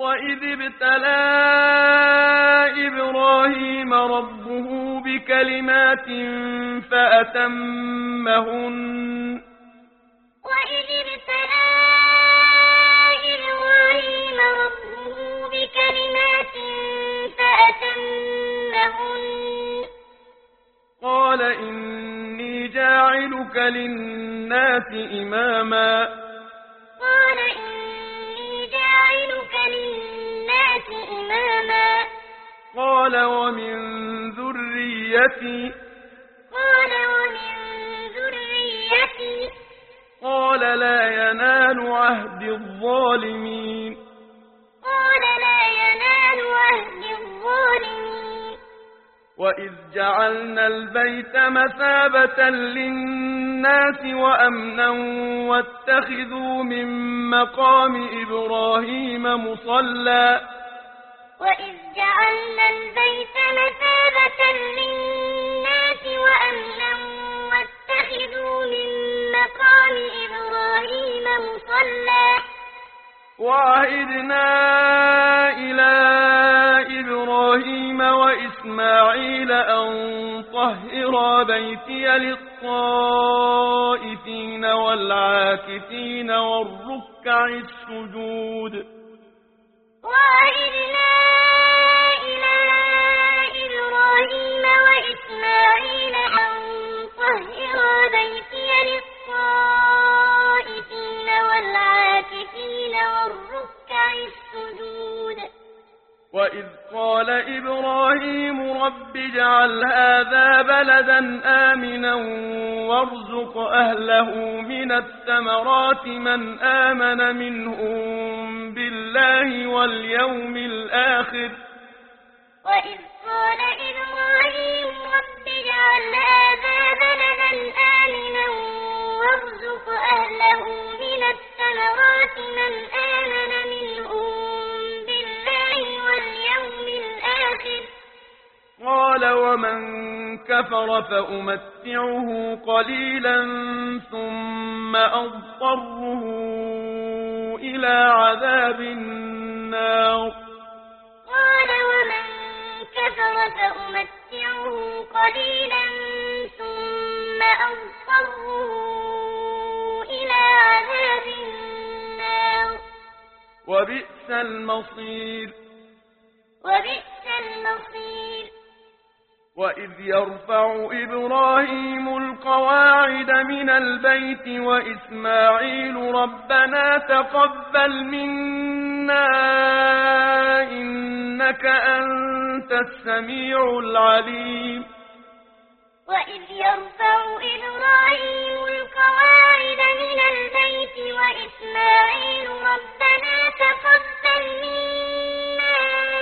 وإذ ابتلى إبراهيم ربه بكلمات فأتمهن وإذ ابتلى إبراهيم ربه بكلمات فأتمهن قال إني جاعلك للناس إماما قال إني جاعلك للناس إماما قال ومن ذريتي قال ومن ذريتي قال لا ينال عهد الظالمين قال لا ينال عهد الظالمين وإذ جعلنا البيت مثابة للناس وأمنا واتخذوا من مقام إبراهيم مصلى وإذ جعلنا البيت مثابة للناس وأمنا واتخذوا من مقام إبراهيم مصلى وعهدنا إلى إبراهيم وإسماعيل أن طهرا بيتي للطائفين والعاكفين والركع السجود وعهدنا إلى إبراهيم وإسماعيل أن طهرا بيتي للطائفين والعاكفين والركع السجود وإذ قال إبراهيم رب اجعل هذا بلدا آمنا وارزق أهله من الثمرات من آمن منهم بالله واليوم الآخر وإذ قال إبراهيم رب اجعل هذا بلدا آمنا وارزق أهله من الثمرات من آمن منهم بالله واليوم الآخر قال ومن كفر فأمتعه قليلا ثم أضطره إلى عذاب النار قال ومن كفر فأمتعه قليلا ثم أضطره إلى عذاب النار وبئس المصير وبئس المصير وإذ يرفع إبراهيم القواعد من البيت وإسماعيل ربنا تقبل منا إنك أنت السميع العليم وإذ يرفع إبراهيم القواعد من البيت وإسماعيل ربنا تقبل منا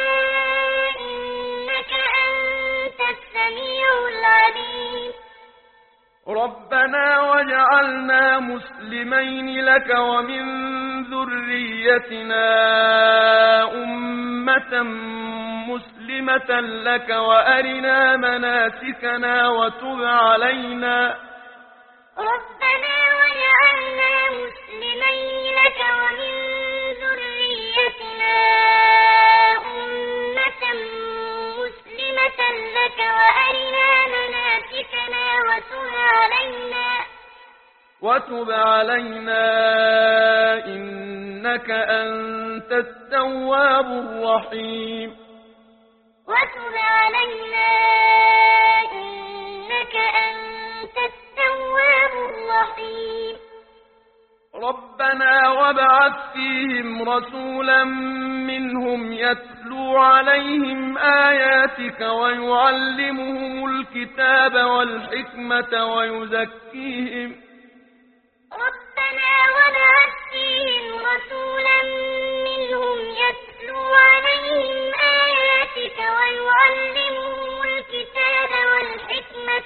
إنك أنت السميع العليم ربنا واجعلنا مسلمين لك ومن ذريتنا أمة مسلمة لك وأرنا مناسكنا وتب علينا ربنا واجعلنا مسلمين لك ومن ذريتنا أمة مسلمة لك وأرنا مناسكنا وتب علينا إنك أنت التواب الرحيم وتب علينا إنك أنت التواب الرحيم ربنا وابعث فيهم رسولا منهم يتلو عليهم آياتك ويعلمهم الكتاب والحكمة ويزكيهم ربنا وابعث فيهم رسولا منهم يتلو عليهم آياتك ويعلمهم الكتاب والحكمة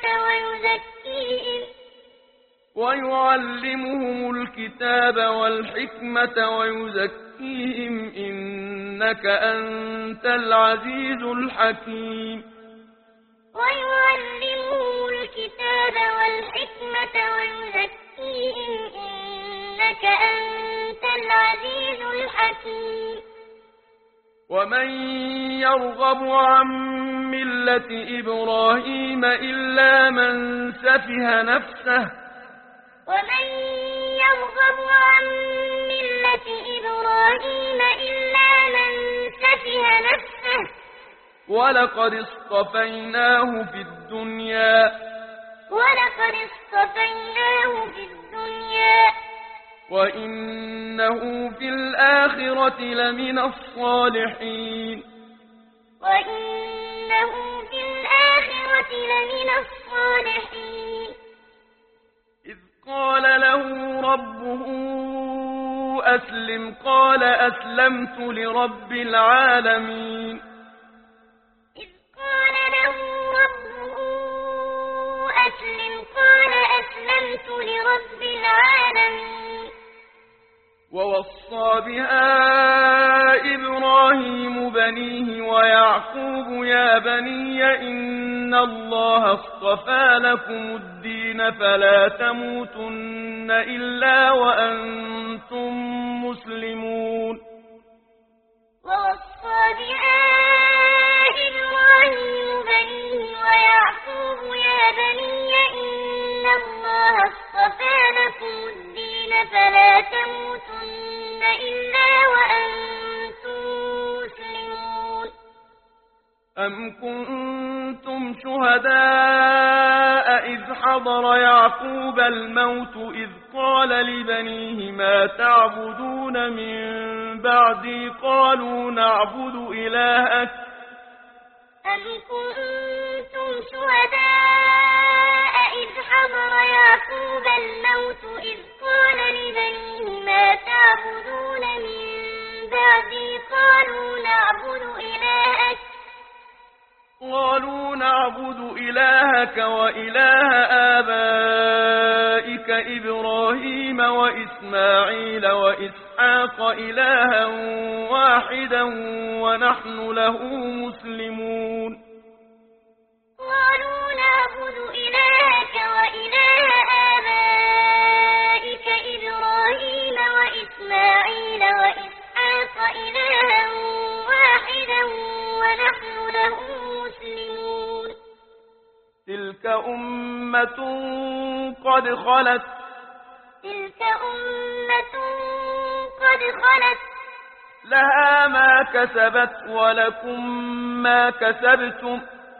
ويزكيهم إنك أنت العزيز الحكيم ويعلمهم الكتاب والحكمة ويزكيهم إنك أنت العزيز الحكيم ومن يرغب عن ملة إبراهيم إلا من سفه نفسه ومن يرغب عن ملة إبراهيم إلا من سفه نفسه ولقد اصطفيناه في الدنيا وإنه في الآخرة لمن الصالحين إذ قال له ربه أسلم قال أسلمت لرب العالمين إذ قال له ربه أسلم قال أسلمت لرب العالمين ووصى بها إبراهيم بنيه ويعقوب يا بني إن الله اصطفى لكم الدين فلا تموتن إلا وأنتم مسلمون ووصى بها إبراهيم بنيه ويعقوب يا بني إن الله اصطفى لكم الدين فلا تموتن إلا وأنتم مسلمون أم كنتم شهداء إذ حضر يعقوب الموت إذ قال لبنيه ما تعبدون من بعدي قالوا نعبد إلهك أم كنتم شهداء إذ حضر يعقوب الموت إذ قال لبنيه ما تعبدون من بعدي قالوا نعبد إلهك وإله آبائك إبراهيم وإسماعيل وإسحاق إلها واحدا ونحن له مسلمون قالوا نعبد إلهك وإله آبائك إبراهيم وإسماعيل وإسحاق إلها واحدا ونحن له مسلمون تلك أمة قد خلت لها ما كسبت ولكم ما كسبتم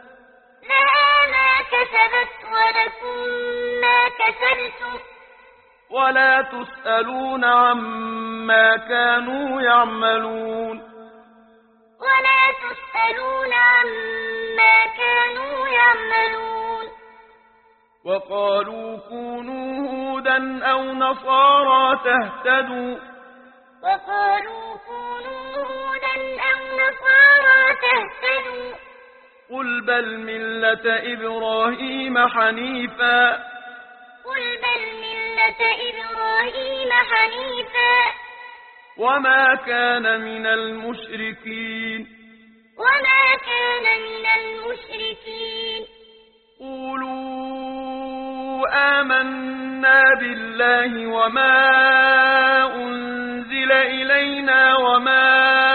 ولا تسألون عما كانوا يعملون وقالوا كونوا هودا أو نصارى تهتدوا قل بل ملة إبراهيم حنيفا وما كان من المشركين قولوا آمنا بالله وما أنزل إلينا وما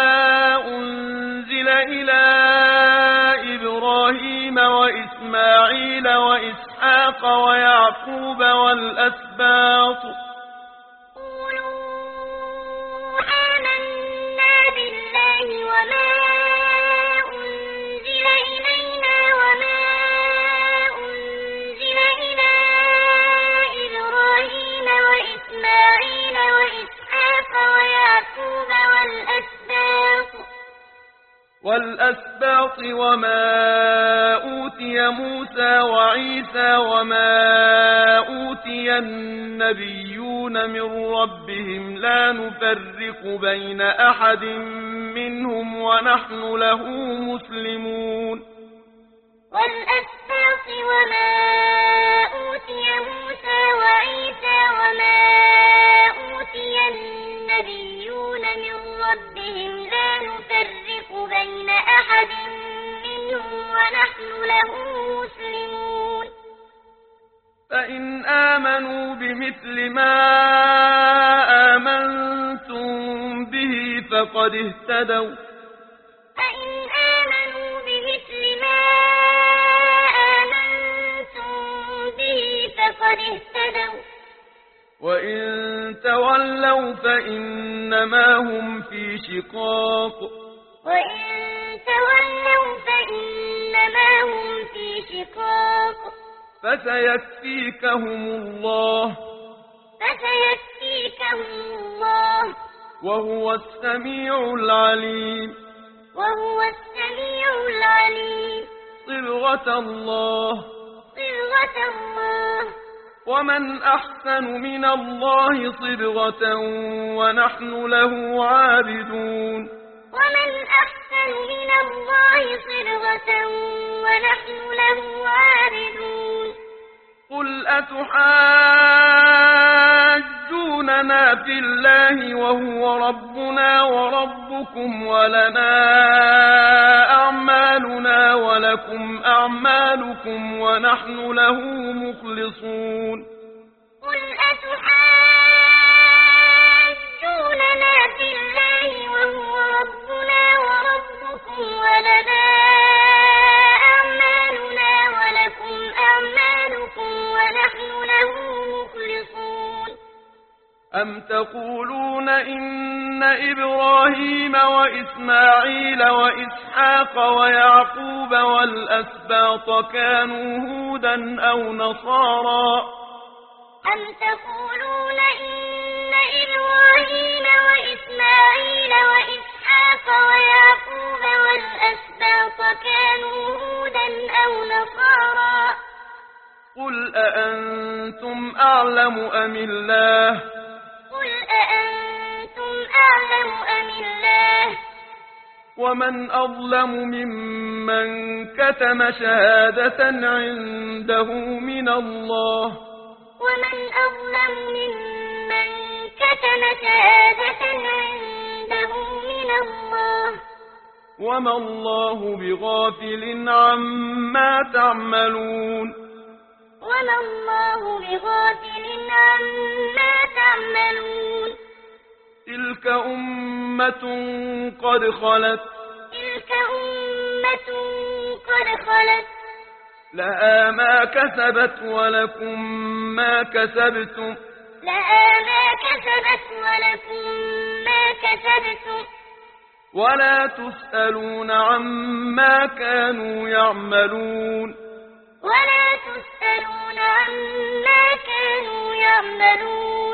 أنزل إلى إبراهيم وإسماعيل وإسحاق ويعقوب والأسباط والأسباط وما أوتي موسى وعيسى وما أوتي النبيون من ربهم لا نفرق بين أحد منهم ونحن له مسلمون والأسباط وما أوتي موسى وعيسى وما أوتي النبيون من ربهم لا نفرق بين أحد منهم ونحن له مسلمون فإن آمنوا بمثل ما آمنتم به فقد اهتدوا قد اهتدوا وإن تولوا فإنما هم في شقاق وإن تولوا فإنما هم في شقاق فسيكفيكهم الله فسيكفيكهم الله وهو السميع العليم وهو السميع العليم صبغة الله صبغة الله ومن أحسن من الله صبغة ونحن له عابدون ومن أحسن من الله صبغة ونحن له عابدون قل أتحاجوننا في الله وهو ربنا وربكم ولنا أعمالنا ولكم أعمالكم ونحن له مخلصون قل أتحاجوننا في الله وهو ربنا وربكم ولنا أعمالنا ولكم أعمالكم ونحن له مخلصون أم تقولون إن إبراهيم وإسماعيل وإسحاق ويعقوب والأسباط كانوا هودا أو نصارى أم تقولون إن إبراهيم وإسماعيل وإسحاق ويعقوب والأسباط كانوا هودا أو نصارى قل أأنتم أعلم أم الله قل أأنتم أعلم أم الله ومن أظلم ممن كتم شهادة عنده من الله ومن أظلم ممن كتم شهادة عنده من الله وما الله بغافل عما تعملون وما الله بغافل عما تعملون تلك أمة قد خلت تلك أمة قد خلت لها ما كسبت ولكم ما كسبتم لها ما كسبت ولكم ما كسبتم ولا تسألون عما كانوا يعملون ولا تسألون عما كانوا يعملون